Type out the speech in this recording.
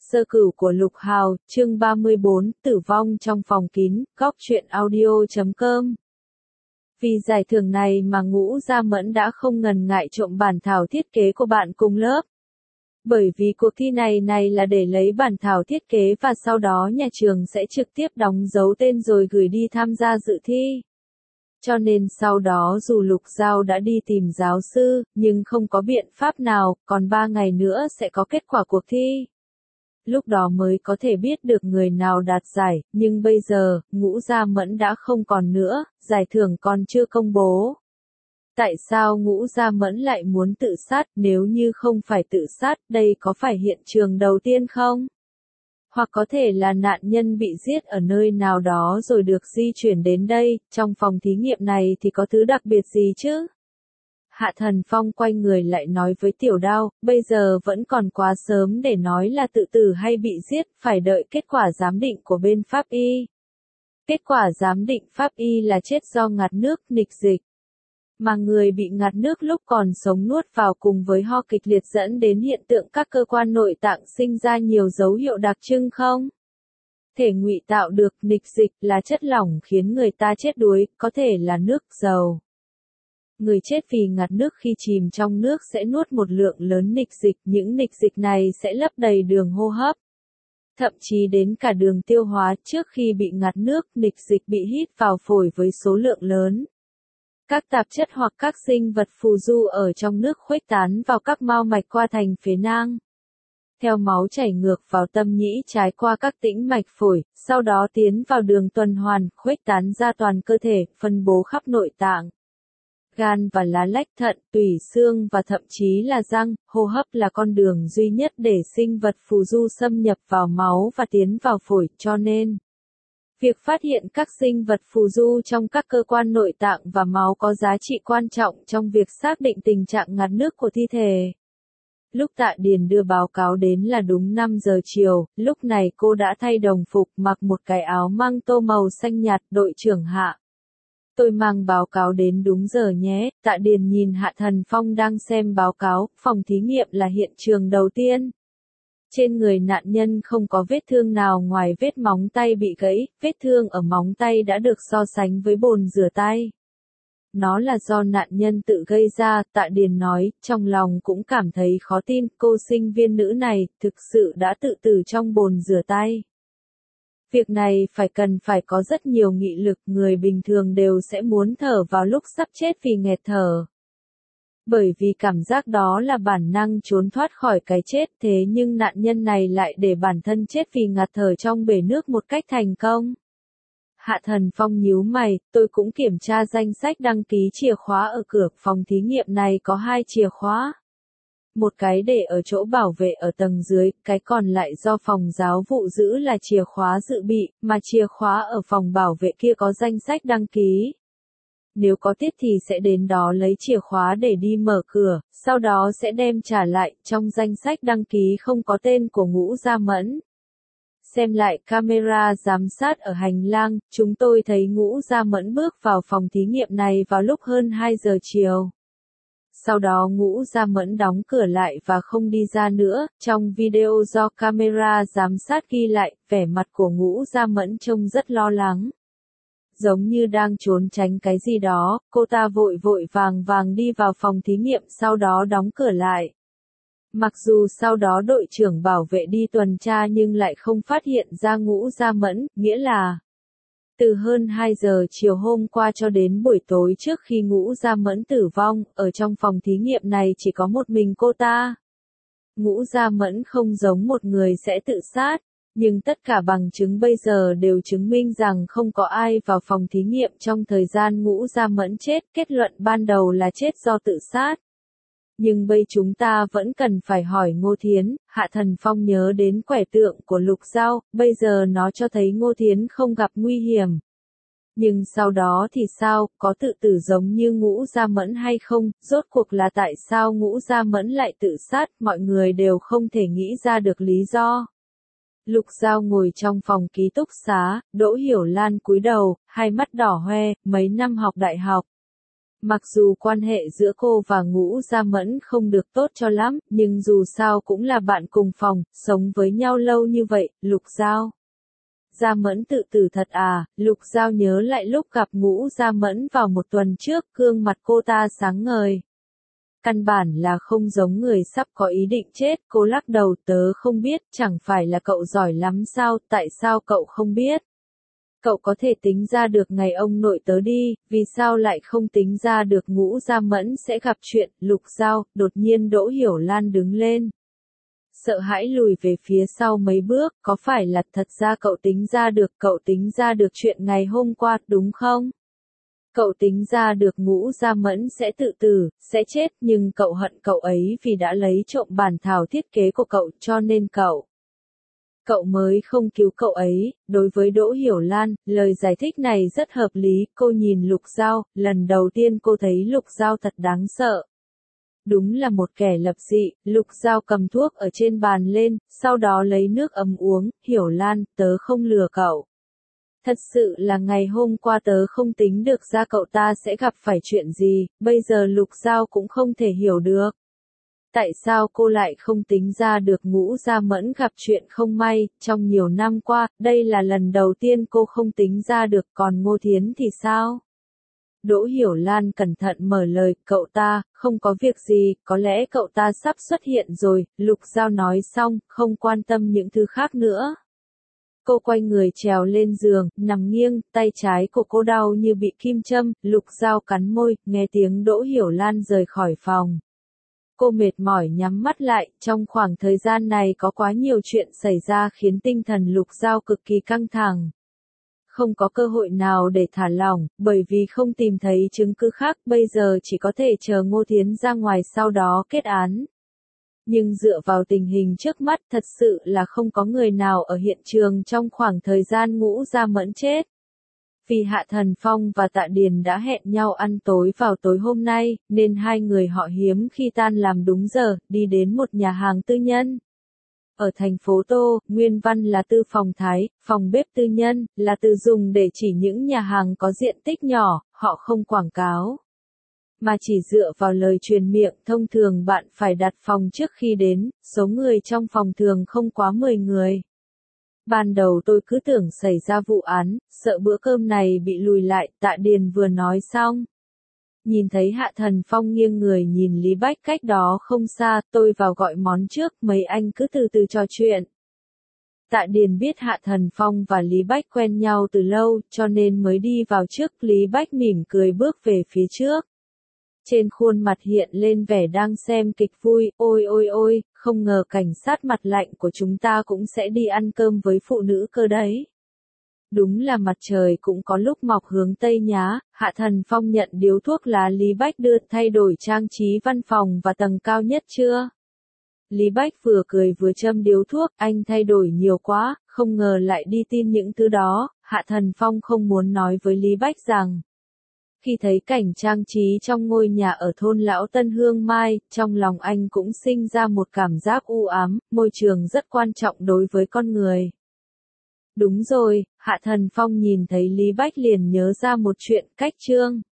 Sơ cửu của Lục Hào, chương 34, tử vong trong phòng kín, góc truyện audio.com. Vì giải thưởng này mà Ngũ Gia Mẫn đã không ngần ngại trộm bản thảo thiết kế của bạn cùng lớp. Bởi vì cuộc thi này là để lấy bản thảo thiết kế và sau đó nhà trường sẽ trực tiếp đóng dấu tên rồi gửi đi tham gia dự thi. Cho nên sau đó dù Lục Giao đã đi tìm giáo sư, nhưng không có biện pháp nào, còn 3 ngày nữa sẽ có kết quả cuộc thi. Lúc đó mới có thể biết được người nào đạt giải, nhưng bây giờ, Ngũ Gia Mẫn đã không còn nữa, giải thưởng còn chưa công bố. Tại sao Ngũ Gia Mẫn lại muốn tự sát, nếu như không phải tự sát, đây có phải hiện trường đầu tiên không? Hoặc có thể là nạn nhân bị giết ở nơi nào đó rồi được di chuyển đến đây, trong phòng thí nghiệm này thì có thứ đặc biệt gì chứ? Hạ Thần Phong quay người lại nói với Tiểu Đao, bây giờ vẫn còn quá sớm để nói là tự tử hay bị giết, phải đợi kết quả giám định của bên pháp y. Kết quả giám định pháp y là chết do ngạt nước, nghịch dịch. Mà người bị ngạt nước lúc còn sống nuốt vào cùng với ho kịch liệt dẫn đến hiện tượng các cơ quan nội tạng sinh ra nhiều dấu hiệu đặc trưng không? Thể ngụy tạo được nghịch dịch là chất lỏng khiến người ta chết đuối, có thể là nước, dầu. Người chết vì ngạt nước khi chìm trong nước sẽ nuốt một lượng lớn nghịch dịch, những nghịch dịch này sẽ lấp đầy đường hô hấp. Thậm chí đến cả đường tiêu hóa, trước khi bị ngạt nước, nghịch dịch bị hít vào phổi với số lượng lớn. Các tạp chất hoặc các sinh vật phù du ở trong nước khuếch tán vào các mao mạch qua thành phế nang. Theo máu chảy ngược vào tâm nhĩ trái qua các tĩnh mạch phổi, sau đó tiến vào đường tuần hoàn, khuếch tán ra toàn cơ thể, phân bố khắp nội tạng. Gan và lá lách, thận, tủy xương và thậm chí là răng, hô hấp là con đường duy nhất để sinh vật phù du xâm nhập vào máu và tiến vào phổi, cho nên việc phát hiện các sinh vật phù du trong các cơ quan nội tạng và máu có giá trị quan trọng trong việc xác định tình trạng ngạt nước của thi thể. Lúc Tạ Điền đưa báo cáo đến là đúng 5 giờ chiều, lúc này cô đã thay đồng phục mặc một cái áo măng tô màu xanh nhạt, đội trưởng Hạ. Tôi mang báo cáo đến đúng giờ nhé, Tạ Điền nhìn Hạ Thần Phong đang xem báo cáo, phòng thí nghiệm là hiện trường đầu tiên. Trên người nạn nhân không có vết thương nào ngoài vết móng tay bị gãy, vết thương ở móng tay đã được so sánh với bồn rửa tay. Nó là do nạn nhân tự gây ra, Tạ Điền nói, trong lòng cũng cảm thấy khó tin, cô sinh viên nữ này, thực sự đã tự tử trong bồn rửa tay. Việc này cần phải có rất nhiều nghị lực, người bình thường đều sẽ muốn thở vào lúc sắp chết vì nghẹt thở. Bởi vì cảm giác đó là bản năng trốn thoát khỏi cái chết, thế nhưng nạn nhân này lại để bản thân chết vì ngạt thở trong bể nước một cách thành công. Hạ Thần Phong nhíu mày, tôi cũng kiểm tra danh sách đăng ký chìa khóa ở cửa phòng thí nghiệm này có 2 chìa khóa. Một cái để ở chỗ bảo vệ ở tầng dưới, cái còn lại do phòng giáo vụ giữ là chìa khóa dự bị, mà chìa khóa ở phòng bảo vệ kia có danh sách đăng ký. Nếu có tiết thì sẽ đến đó lấy chìa khóa để đi mở cửa, sau đó sẽ đem trả lại, trong danh sách đăng ký không có tên của Ngũ Gia Mẫn. Xem lại camera giám sát ở hành lang, chúng tôi thấy Ngũ Gia Mẫn bước vào phòng thí nghiệm này vào lúc hơn 2 giờ chiều. Sau đó Ngũ Gia Mẫn đóng cửa lại và không đi ra nữa, trong video do camera giám sát ghi lại, vẻ mặt của Ngũ Gia Mẫn trông rất lo lắng. Giống như đang trốn tránh cái gì đó, cô ta vội vàng đi vào phòng thí nghiệm sau đó đóng cửa lại. Mặc dù sau đó đội trưởng bảo vệ đi tuần tra nhưng lại không phát hiện ra Ngũ Gia Mẫn, nghĩa là từ hơn 2 giờ chiều hôm qua cho đến buổi tối trước khi Ngũ Gia Mẫn tử vong, ở trong phòng thí nghiệm này chỉ có một mình cô ta. Ngũ Gia Mẫn không giống một người sẽ tự sát, nhưng tất cả bằng chứng bây giờ đều chứng minh rằng không có ai vào phòng thí nghiệm trong thời gian Ngũ Gia Mẫn chết, kết luận ban đầu là chết do tự sát. Nhưng bây chúng ta vẫn cần phải hỏi Ngô Thiến, Hạ Thần Phong nhớ đến quẻ tượng của Lục Giao, bây giờ nó cho thấy Ngô Thiến không gặp nguy hiểm. Nhưng sau đó thì sao, có tự tử giống như Ngũ Gia Mẫn hay không, rốt cuộc là tại sao Ngũ Gia Mẫn lại tự sát, mọi người đều không thể nghĩ ra được lý do. Lục Giao ngồi trong phòng ký túc xá, Đỗ Hiểu Lan cúi đầu, hai mắt đỏ hoe, mấy năm học đại học. Mặc dù quan hệ giữa cô và Ngũ Gia Mẫn không được tốt cho lắm, nhưng dù sao cũng là bạn cùng phòng, sống với nhau lâu như vậy, Lục Giao. Gia Mẫn tự tử thật à, Lục Giao nhớ lại lúc gặp Ngũ Gia Mẫn vào một tuần trước, gương mặt cô ta sáng ngời. Căn bản là không giống người sắp có ý định chết, cô lắc đầu, tớ không biết, chẳng phải là cậu giỏi lắm sao, tại sao cậu không biết? Cậu có thể tính ra được ngày ông nội tớ đi, vì sao lại không tính ra được Ngũ Gia Mẫn sẽ gặp chuyện, Lục Giao, đột nhiên Đỗ Hiểu Lan đứng lên. Sợ hãi lùi về phía sau mấy bước, có phải là thật ra cậu tính ra được chuyện ngày hôm qua, đúng không? Cậu tính ra được Ngũ Gia Mẫn sẽ tự tử, sẽ chết, nhưng cậu hận cậu ấy vì đã lấy trộm bản thảo thiết kế của cậu, cho nên cậu mới không cứu cậu ấy. Đối với Đỗ Hiểu Lan, lời giải thích này rất hợp lý, cô nhìn Lục Giao, lần đầu tiên cô thấy Lục Giao thật đáng sợ. Đúng là một kẻ lập dị. Lục Giao cầm thuốc ở trên bàn lên, sau đó lấy nước ấm uống, Hiểu Lan, tớ không lừa cậu. Thật sự là ngày hôm qua tớ không tính được ra cậu ta sẽ gặp phải chuyện gì, bây giờ Lục Giao cũng không thể hiểu được. Tại sao cô lại không tính ra được Ngũ Gia Mẫn gặp chuyện không may, trong nhiều năm qua, đây là lần đầu tiên cô không tính ra được, còn Ngô Thiến thì sao? Đỗ Hiểu Lan cẩn thận mở lời, cậu ta, không có việc gì, có lẽ cậu ta sắp xuất hiện rồi, Lục Giao nói xong, không quan tâm những thứ khác nữa. Cô quay người trèo lên giường, nằm nghiêng, tay trái của cô đau như bị kim châm, Lục Giao cắn môi, nghe tiếng Đỗ Hiểu Lan rời khỏi phòng. Cô mệt mỏi nhắm mắt lại, trong khoảng thời gian này có quá nhiều chuyện xảy ra khiến tinh thần Lục Giao cực kỳ căng thẳng. Không có cơ hội nào để thả lỏng, bởi vì không tìm thấy chứng cứ khác, bây giờ chỉ có thể chờ Ngô Thiến ra ngoài sau đó kết án. Nhưng dựa vào tình hình trước mắt thật sự là không có người nào ở hiện trường trong khoảng thời gian Ngũ Gia Mẫn chết. Vì Hạ Thần Phong và Tạ Điền đã hẹn nhau ăn tối vào tối hôm nay, nên hai người họ hiếm khi tan làm đúng giờ, đi đến một nhà hàng tư nhân. Ở thành phố Tô, nguyên văn là tư phòng Thái, phòng bếp tư nhân, là từ dùng để chỉ những nhà hàng có diện tích nhỏ, họ không quảng cáo. Mà chỉ dựa vào lời truyền miệng, thông thường bạn phải đặt phòng trước khi đến, số người trong phòng thường không quá 10 người. Ban đầu tôi cứ tưởng xảy ra vụ án, sợ bữa cơm này bị lùi lại, Tạ Điền vừa nói xong. Nhìn thấy Hạ Thần Phong nghiêng người nhìn Lý Bách cách đó không xa, tôi vào gọi món trước, mấy anh cứ từ từ trò chuyện. Tạ Điền biết Hạ Thần Phong và Lý Bách quen nhau từ lâu, cho nên mới đi vào trước, Lý Bách mỉm cười bước về phía trước. Trên khuôn mặt hiện lên vẻ đang xem kịch vui, ôi ôi ôi, không ngờ cảnh sát mặt lạnh của chúng ta cũng sẽ đi ăn cơm với phụ nữ cơ đấy. Đúng là mặt trời cũng có lúc mọc hướng Tây nhá, Hạ Thần Phong nhận điếu thuốc lá Lý Bách đưa, thay đổi trang trí văn phòng và tầng cao nhất chưa? Lý Bách vừa cười vừa châm điếu thuốc, anh thay đổi nhiều quá, không ngờ lại đi tin những thứ đó. Hạ Thần Phong không muốn nói với Lý Bách rằng, khi thấy cảnh trang trí trong ngôi nhà ở thôn Lão Tân Hương Mai, trong lòng anh cũng sinh ra một cảm giác u ám, môi trường rất quan trọng đối với con người. Đúng rồi, Hạ Thần Phong nhìn thấy Lý Bách liền nhớ ra một chuyện, cách Trương